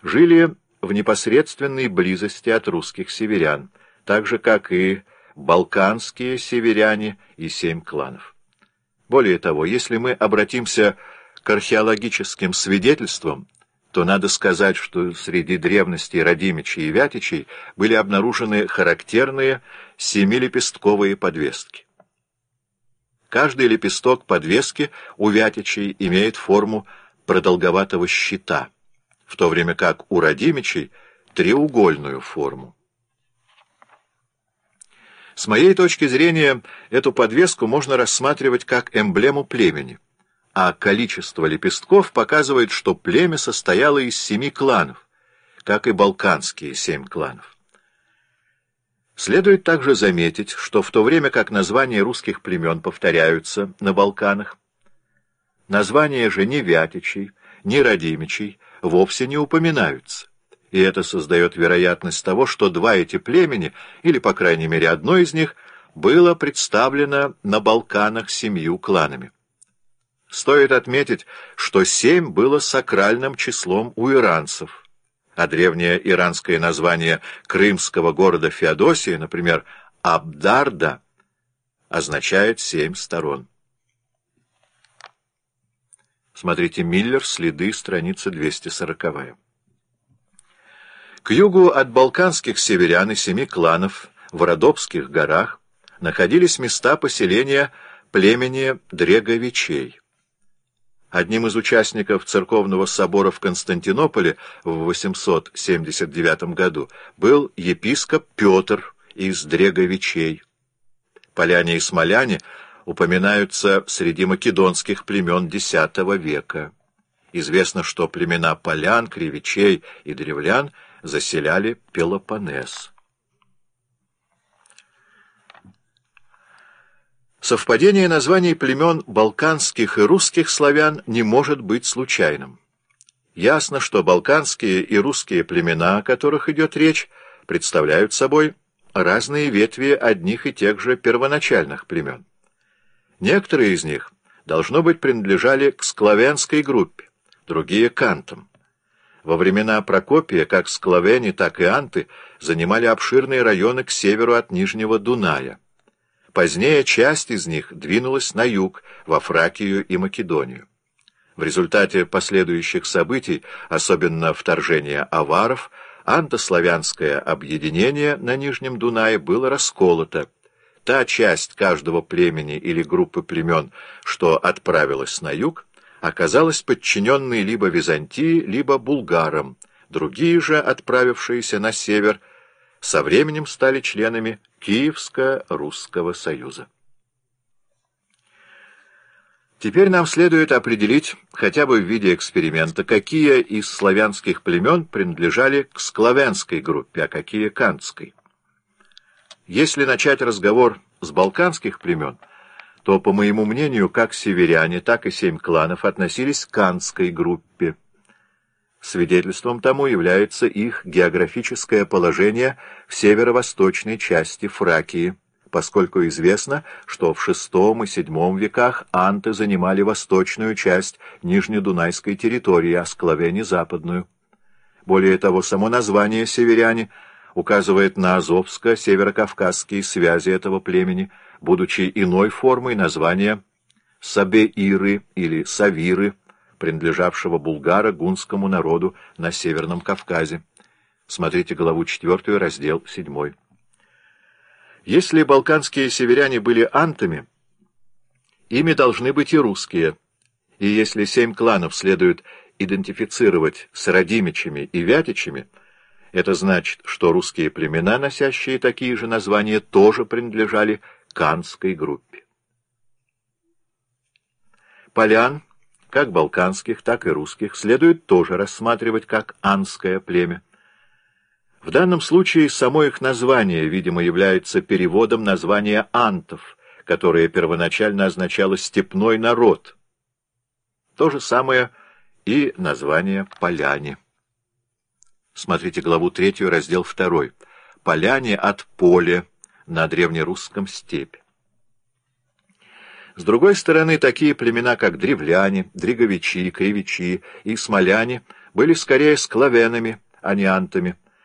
жили в непосредственной близости от русских северян, так же, как и балканские северяне и 7 кланов. Более того, если мы обратимся к археологическим свидетельствам, то надо сказать, что среди древностей Радимичей и Вятичей были обнаружены характерные семилепестковые подвески. Каждый лепесток подвески у Вятичей имеет форму продолговатого щита, в то время как у Радимичей — треугольную форму. С моей точки зрения, эту подвеску можно рассматривать как эмблему племени, а количество лепестков показывает, что племя состояло из 7 кланов, как и балканские 7 кланов. Следует также заметить, что в то время как названия русских племен повторяются на Балканах, названия же ни Вятичей, ни Радимичей вовсе не упоминаются. И это создает вероятность того, что два эти племени, или, по крайней мере, одно из них, было представлено на Балканах 7 кланами. Стоит отметить, что 7 было сакральным числом у иранцев, а древнее иранское название крымского города Феодосии, например, Абдарда, означает 7 сторон. Смотрите Миллер, следы, страница 240. К югу от балканских северян и 7 кланов в Родопских горах находились места поселения племени Дреговичей. Одним из участников церковного собора в Константинополе в 879 году был епископ Петр из Дреговичей. Поляне и смоляне упоминаются среди македонских племен X века. Известно, что племена полян, кривичей и древлян заселяли Пелопоннес. Совпадение названий племен балканских и русских славян не может быть случайным. Ясно, что балканские и русские племена, о которых идет речь, представляют собой разные ветви одних и тех же первоначальных племен. Некоторые из них, должно быть, принадлежали к склавянской группе, другие — к антам. Во времена Прокопия как склавяне, так и анты занимали обширные районы к северу от Нижнего Дуная. Позднее часть из них двинулась на юг, во Фракию и Македонию. В результате последующих событий, особенно вторжения аваров, антославянское объединение на Нижнем Дунае было расколото. Та часть каждого племени или группы племен, что отправилась на юг, оказалась подчиненной либо Византии, либо булгарам. Другие же, отправившиеся на север, со временем стали членами Киевско-Русского союза. Теперь нам следует определить, хотя бы в виде эксперимента, какие из славянских племен принадлежали к склавянской группе, а какие — к антской. Если начать разговор с балканских племен, то, по моему мнению, как северяне, так и 7 кланов относились к антской группе. Свидетельством тому является их географическое положение в северо-восточной части Фракии, поскольку известно, что в VI и VII веках анты занимали восточную часть Нижнедунайской территории, а склавяне — западную. Более того, само название «северяне» указывает на азовско-северокавказские связи этого племени, будучи иной формой названия Сабеиры или Савиры, принадлежавшего булгаро-гунскому народу на Северном Кавказе. Смотрите главу 4, раздел 7. Если балканские северяне были антами, ими должны быть и русские, и если 7 кланов следует идентифицировать с Радимичами и Вятичами, это значит, что русские племена, носящие такие же названия, тоже принадлежали к антской группе. Полян, как балканских, так и русских, следует тоже рассматривать как антское племя. В данном случае само их название, видимо, является переводом названия антов, которое первоначально означало «степной народ». То же самое и название поляне. Смотрите главу 3, раздел 2. Поляне от поля, на древнерусском степь. С другой стороны, такие племена, как древляне, дреговичи, кривичи и смоляне, были скорее склавенами, а не антами.